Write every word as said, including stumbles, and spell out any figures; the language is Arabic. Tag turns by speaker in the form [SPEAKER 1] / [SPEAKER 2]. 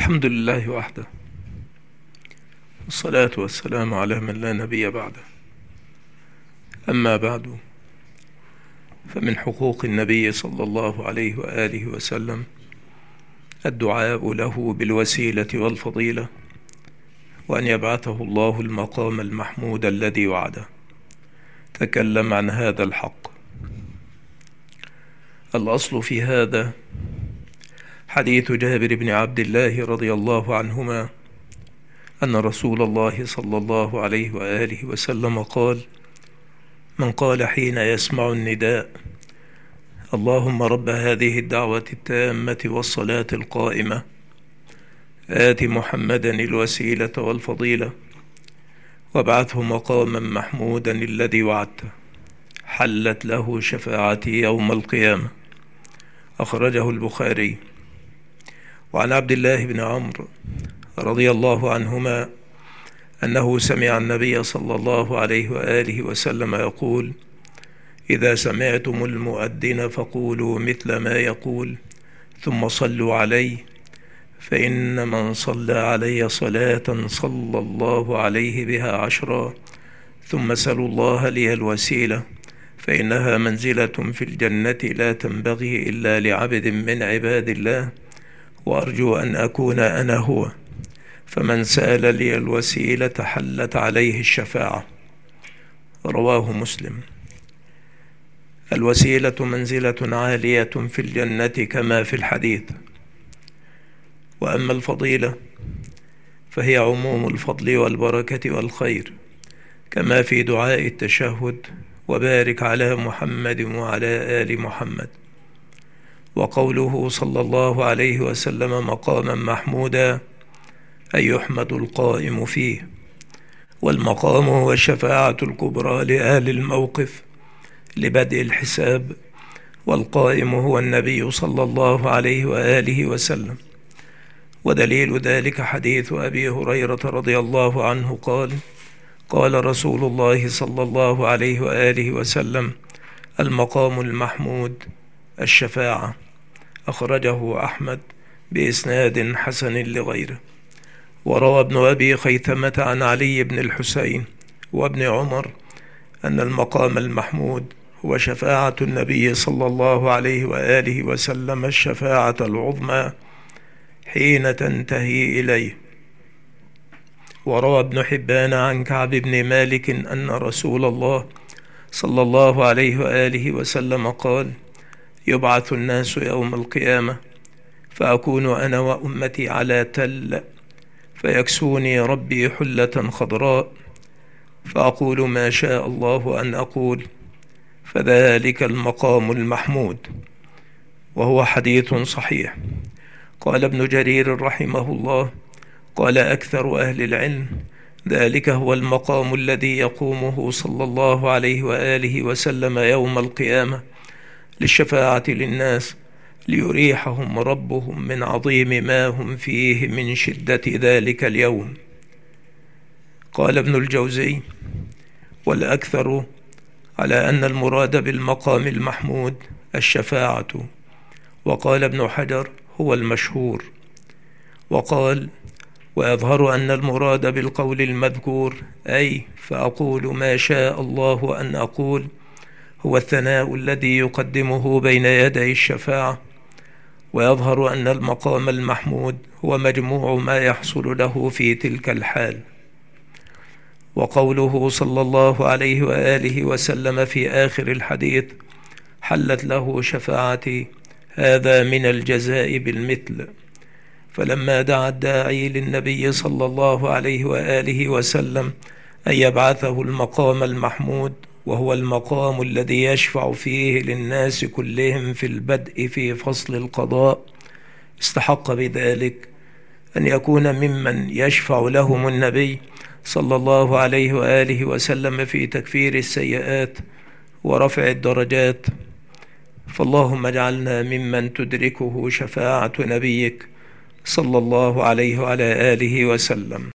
[SPEAKER 1] الحمد لله وحده، والصلاة والسلام على من لا نبي بعده. أما بعد، فمن حقوق النبي صلى الله عليه وآله وسلم الدعاء له بالوسيلة والفضيلة، وأن يبعثه الله المقام المحمود الذي وعده. تكلم عن هذا الحق. الأصل في هذا حديث جابر بن عبد الله رضي الله عنهما أن رسول الله صلى الله عليه وآله وسلم قال: من قال حين يسمع النداء: اللهم رب هذه الدعوة التامة والصلاة القائمة آت محمدا الوسيلة والفضيلة وابعثه مقاما محمودا الذي وعدته، حلت له شفاعتي يوم القيامة. أخرجه البخاري. وعن عبد الله بن عمرو رضي الله عنهما أنه سمع النبي صلى الله عليه وآله وسلم يقول: إذا سمعتم المؤذن فقولوا مثل ما يقول ثم صلوا عليه، فإن من صلى علي صلاة صلى الله عليه بها عشرا، ثم سلوا الله لي الوسيلة، فإنها منزلة في الجنة لا تنبغي إلا لعبد من عباد الله، وأرجو أن أكون أنا هو، فمن سأل لي الوسيلة حلت عليه الشفاعة. رواه مسلم. الوسيلة منزلة عالية في الجنة كما في الحديث. وأما الفضيلة فهي عموم الفضل والبركة والخير، كما في دعاء التشهد: وبارك على محمد وعلى آل محمد. وقوله صلى الله عليه وسلم مقاما محمودا أي يحمد القائم فيه. والمقام هو الشفاعة الكبرى لأهل الموقف لبدء الحساب، والقائم هو النبي صلى الله عليه وآله وسلم. ودليل ذلك حديث أبي هريرة رضي الله عنه قال: قال رسول الله صلى الله عليه وآله وسلم: المقام المحمود الشفاعة. أخرجه أحمد بإسناد حسن لغيره. وروى ابن أبي خيثمة عن علي بن الحسين وابن عمر أن المقام المحمود هو شفاعة النبي صلى الله عليه وآله وسلم الشفاعة العظمى حين تنتهي إليه. وروى ابن حبان عن كعب بن مالك أن رسول الله صلى الله عليه وآله وسلم قال: يبعث الناس يوم القيامة، فأكون أنا وأمتي على تل، فيكسوني ربي حلة خضراء، فأقول ما شاء الله أن أقول، فذلك المقام المحمود. وهو حديث صحيح. قال ابن جرير رحمه الله: قال أكثر أهل العلم: ذلك هو المقام الذي يقومه صلى الله عليه وآله وسلم يوم القيامة للشفاعة للناس، ليريحهم ربهم من عظيم ما هم فيه من شدة ذلك اليوم. قال ابن الجوزي: والأكثر على أن المراد بالمقام المحمود الشفاعة. وقال ابن حجر: هو المشهور. وقال: ويظهر أن المراد بالقول المذكور أي فأقول ما شاء الله أن أقول هو الثناء الذي يقدمه بين يدي الشفاعة. ويظهر أن المقام المحمود هو مجموع ما يحصل له في تلك الحال. وقوله صلى الله عليه وآله وسلم في آخر الحديث: حلت له شفاعتي، هذا من الجزاء بالمثل. فلما دعا الداعي للنبي صلى الله عليه وآله وسلم أن يبعثه المقام المحمود، وهو المقام الذي يشفع فيه للناس كلهم في البدء في فصل القضاء، استحق بذلك أن يكون ممن يشفع لهم النبي صلى الله عليه وآله وسلم في تكفير السيئات ورفع الدرجات. فاللهم اجعلنا ممن تدركه شفاعة نبيك صلى الله عليه وعلى آله وسلم.